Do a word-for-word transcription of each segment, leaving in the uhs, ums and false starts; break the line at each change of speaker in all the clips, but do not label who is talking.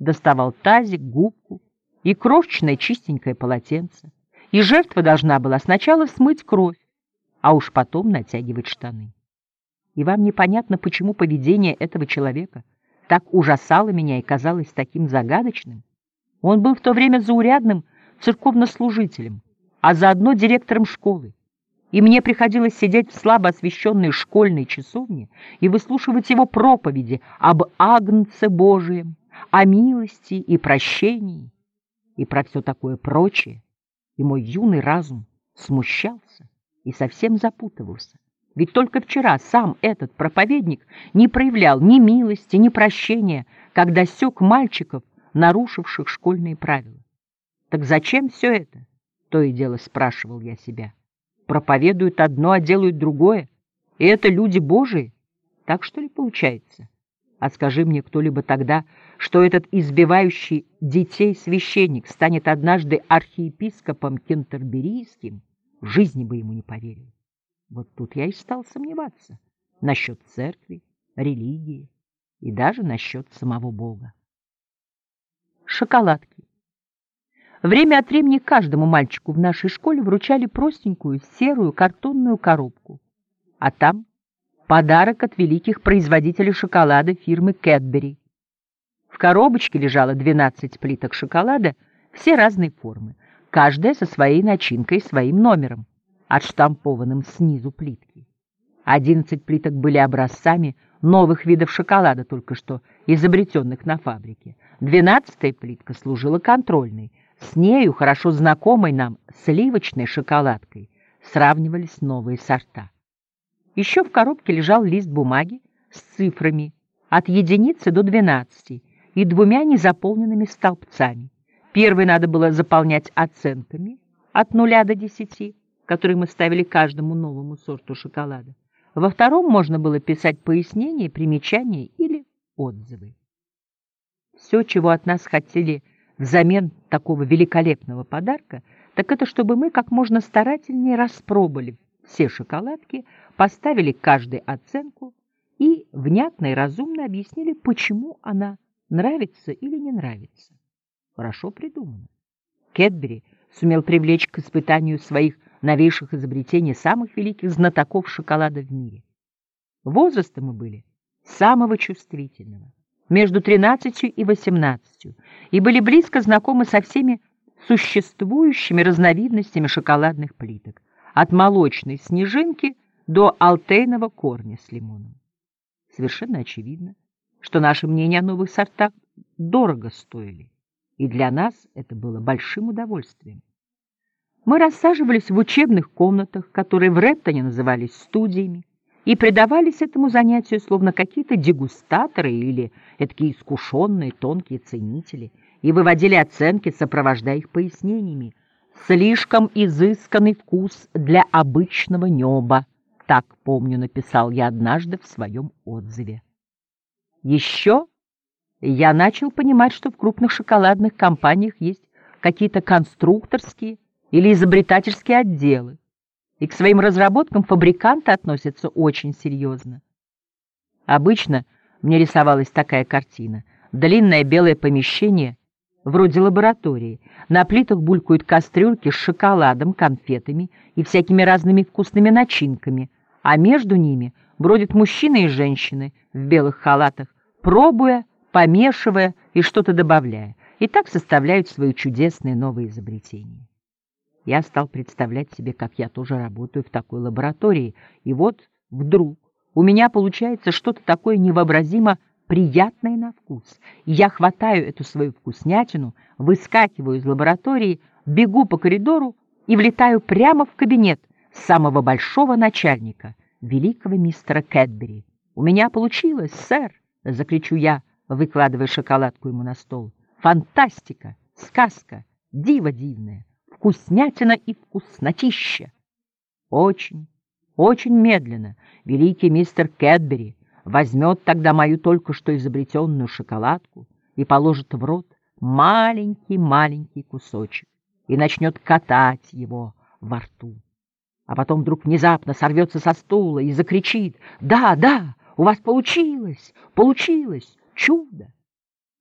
доставал тазик, губку и крошечное чистенькое полотенце, и жертва должна была сначала смыть кровь, а уж потом натягивать штаны. И вам непонятно, почему поведение этого человека так ужасало меня и казалось таким загадочным? Он был в то время заурядным церковнослужителем, а заодно директором школы, и мне приходилось сидеть в слабо освещенной школьной часовне и выслушивать его проповеди об Агнце Божием, о милости и прощении и про все такое прочее, и мой юный разум смущался и совсем запутывался. Ведь только вчера сам этот проповедник не проявлял ни милости, ни прощения, когда сёк мальчиков, нарушивших школьные правила. Так зачем все это? То и дело спрашивал я себя. Проповедуют одно, а делают другое. И это люди Божии. Так что ли получается? А скажи мне кто-либо тогда, что этот избивающий детей священник станет однажды архиепископом кентерберийским, в жизни бы ему не поверил. Вот тут я и стал сомневаться насчет церкви, религии и даже насчет самого Бога. Шоколадки. Время от времени каждому мальчику в нашей школе вручали простенькую серую картонную коробку, а там подарок от великих производителей шоколада фирмы Кэтбери. В коробочке лежало двенадцать плиток шоколада, все разной формы, каждая со своей начинкой и своим номером, отштампованным снизу плитки. Одиннадцать плиток были образцами новых видов шоколада, только что изобретенных на фабрике. Двенадцатая плитка служила контрольной. С нею, хорошо знакомой нам сливочной шоколадкой, сравнивались новые сорта. Еще в коробке лежал лист бумаги с цифрами от единицы до двенадцати и двумя незаполненными столбцами. Первый надо было заполнять оценками от нуля до десяти, которые мы ставили каждому новому сорту шоколада. Во втором можно было писать пояснения, примечания или отзывы. Все, чего от нас хотели взамен такого великолепного подарка, так это чтобы мы как можно старательнее распробовали все шоколадки, поставили каждой оценку и внятно и разумно объяснили, почему она нравится или не нравится. Хорошо придумано. Кэтбери сумел привлечь к испытанию своих новейших изобретений самых великих знатоков шоколада в мире. Возраста мы были самого чувствительного, между тринадцатью и восемнадцатью, и были близко знакомы со всеми существующими разновидностями шоколадных плиток, от молочной снежинки до алтейного корня с лимоном. Совершенно очевидно, что наши мнения о новых сортах дорого стоили, и для нас это было большим удовольствием. Мы рассаживались в учебных комнатах, которые в Рэптоне назывались студиями, и предавались этому занятию словно какие-то дегустаторы или такие искушенные тонкие ценители, и выводили оценки, сопровождая их пояснениями. «Слишком изысканный вкус для обычного неба», так, помню, написал я однажды в своем отзыве. Еще я начал понимать, что в крупных шоколадных компаниях есть какие-то конструкторские или изобретательские отделы, и к своим разработкам фабриканты относятся очень серьезно. Обычно мне рисовалась такая картина. Длинное белое помещение, вроде лаборатории. На плитах булькают кастрюльки с шоколадом, конфетами и всякими разными вкусными начинками, а между ними бродят мужчины и женщины в белых халатах, пробуя, помешивая и что-то добавляя, и так составляют свои чудесные новые изобретения. Я стал представлять себе, как я тоже работаю в такой лаборатории, и вот вдруг у меня получается что-то такое невообразимо приятное на вкус. И я хватаю эту свою вкуснятину, выскакиваю из лаборатории, бегу по коридору и влетаю прямо в кабинет самого большого начальника, великого мистера Кэтбери. «У меня получилось, сэр!» — закричу я, выкладывая шоколадку ему на стол. «Фантастика! Сказка! Диво дивное! Вкуснятина и вкуснотища!» Очень, очень медленно великий мистер Кэтбери возьмет тогда мою только что изобретенную шоколадку и положит в рот маленький-маленький кусочек и начнет катать его во рту. А потом вдруг внезапно сорвется со стула и закричит: «Да, да, у вас получилось, получилось, чудо!»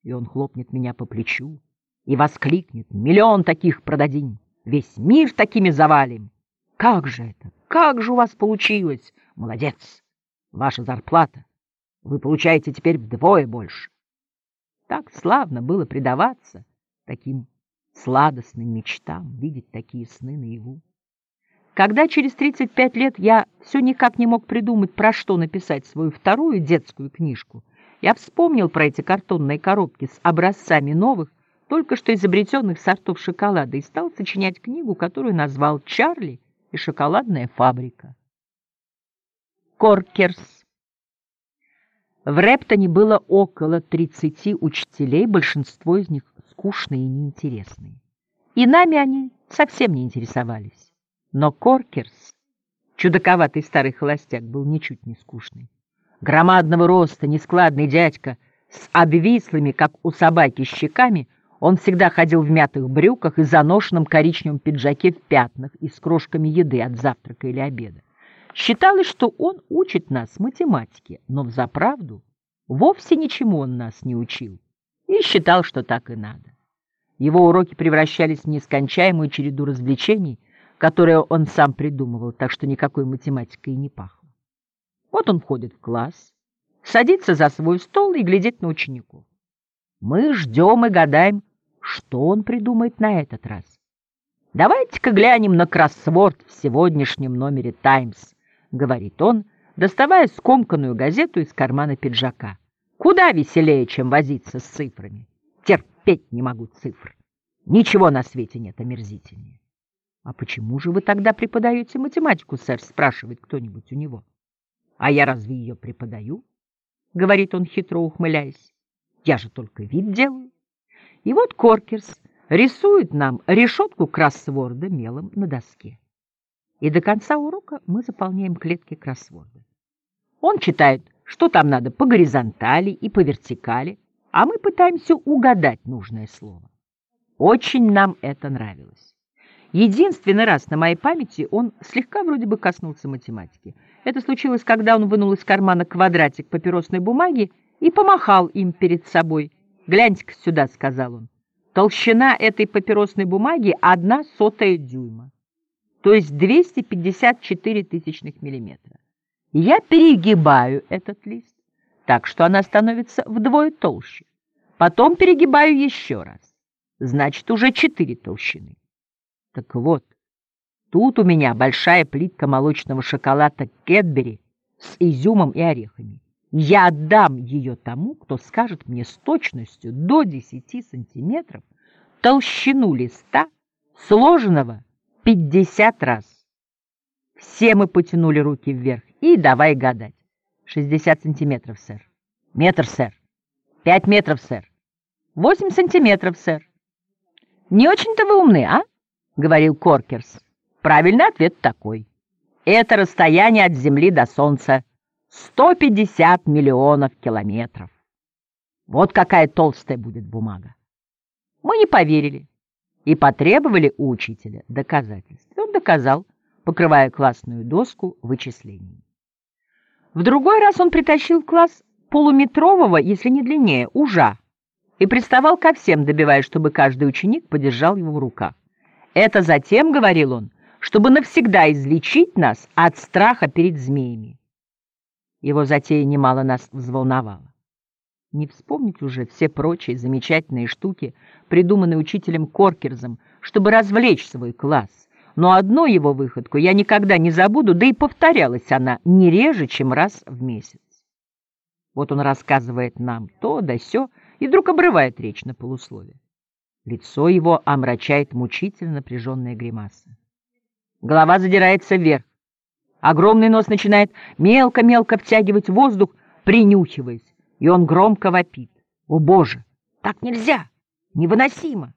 И он хлопнет меня по плечу и воскликнет: «Миллион таких продадим, весь мир такими завалим! Как же это? Как же у вас получилось? Молодец! Ваша зарплата! Вы получаете теперь вдвое больше!» Так славно было предаваться таким сладостным мечтам, видеть такие сны наяву. Когда через тридцать пять лет я все никак не мог придумать, про что написать свою вторую детскую книжку, я вспомнил про эти картонные коробки с образцами новых, только что изобретенных сортов шоколада, и стал сочинять книгу, которую назвал «Чарли и шоколадная фабрика». Коркерс. В Рэптоне было около тридцати учителей, большинство из них скучные и неинтересные. И нами они совсем не интересовались. Но Коркерс, чудаковатый старый холостяк, был ничуть не скучный. Громадного роста, нескладный дядька с обвислыми, как у собаки, щеками, он всегда ходил в мятых брюках и заношенном коричневом пиджаке в пятнах и с крошками еды от завтрака или обеда. Считалось, что он учит нас математике, но взаправду вовсе ничему он нас не учил и считал, что так и надо. Его уроки превращались в нескончаемую череду развлечений, которые он сам придумывал, так что никакой математикой и не пахло. Вот он входит в класс, садится за свой стол и глядит на учеников. Мы ждем и гадаем, что он придумает на этот раз. «Давайте-ка глянем на кроссворд в сегодняшнем номере «Таймс», — говорит он, доставая скомканную газету из кармана пиджака. «Куда веселее, чем возиться с цифрами. Терпеть не могу цифр. Ничего на свете нет омерзительнее». «А почему же вы тогда преподаете математику, сэр?» — спрашивает кто-нибудь у него. «А я разве ее преподаю?» — говорит он, хитро ухмыляясь. «Я же только вид делаю». И вот Коркерс рисует нам решетку кроссворда мелом на доске. И до конца урока мы заполняем клетки кроссворда. Он читает, что там надо по горизонтали и по вертикали, а мы пытаемся угадать нужное слово. Очень нам это нравилось. Единственный раз на моей памяти он слегка вроде бы коснулся математики. Это случилось, когда он вынул из кармана квадратик папиросной бумаги и помахал им перед собой. «Гляньте-ка сюда», — сказал он. «Толщина этой папиросной бумаги одна сотая дюйма, то есть двести пятьдесят четыре тысячных миллиметра. Я перегибаю этот лист так, что она становится вдвое толще. Потом перегибаю еще раз. Значит, уже четыре толщины. Так вот, тут у меня большая плитка молочного шоколада Кэтбери с изюмом и орехами. Я отдам ее тому, кто скажет мне с точностью до десяти сантиметров толщину листа, сложенного пятьдесят раз. Все мы потянули руки вверх и давай гадать. шестьдесят сантиметров, сэр. Метр, сэр. Пять метров, сэр. Восемь сантиметров, сэр. Не очень-то вы умны, а? — говорил Коркерс. Правильный ответ такой. Это расстояние от Земли до Солнца сто пятьдесят миллионов километров. Вот какая толстая будет бумага. Мы не поверили и потребовали у учителя доказательств. Он доказал, покрывая классную доску вычислениями. В другой раз он притащил в класс полуметрового, если не длиннее, ужа и приставал ко всем, добиваясь, чтобы каждый ученик подержал его в руках. Это затем, говорил он, чтобы навсегда излечить нас от страха перед змеями. Его затея немало нас взволновала. Не вспомнить уже все прочие замечательные штуки, придуманные учителем Коркерсом, чтобы развлечь свой класс. Но одну его выходку я никогда не забуду, да и повторялась она не реже, чем раз в месяц. Вот он рассказывает нам то да сё, и вдруг обрывает речь на полусловие. Лицо его омрачает мучительно напряженная гримаса. Голова задирается вверх. Огромный нос начинает мелко-мелко втягивать воздух, принюхиваясь, и он громко вопит. «О, Боже! Так нельзя! Невыносимо!»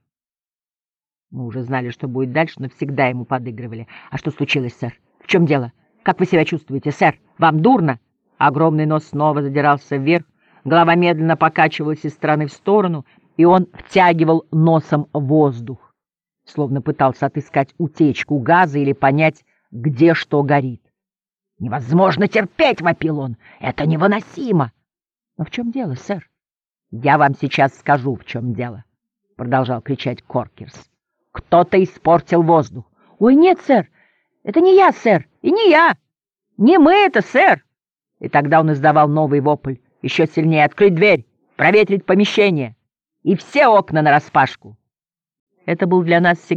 Мы уже знали, что будет дальше, но всегда ему подыгрывали. «А что случилось, сэр? В чем дело? Как вы себя чувствуете, сэр? Вам дурно?» Огромный нос снова задирался вверх, голова медленно покачивалась из стороны в сторону, и он втягивал носом воздух, словно пытался отыскать утечку газа или понять, где что горит. «Невозможно терпеть!» — вопил он. «Это невыносимо!» «Но в чем дело, сэр? «Я вам сейчас скажу, в чем дело», — продолжал кричать Коркерс. «Кто-то испортил воздух». «Ой, нет, сэр, это не я, сэр, и не я, не мы это, сэр». И тогда он издавал новый вопль, еще сильнее: «Открыть дверь, проветрить помещение и все окна нараспашку». Это был для нас всегда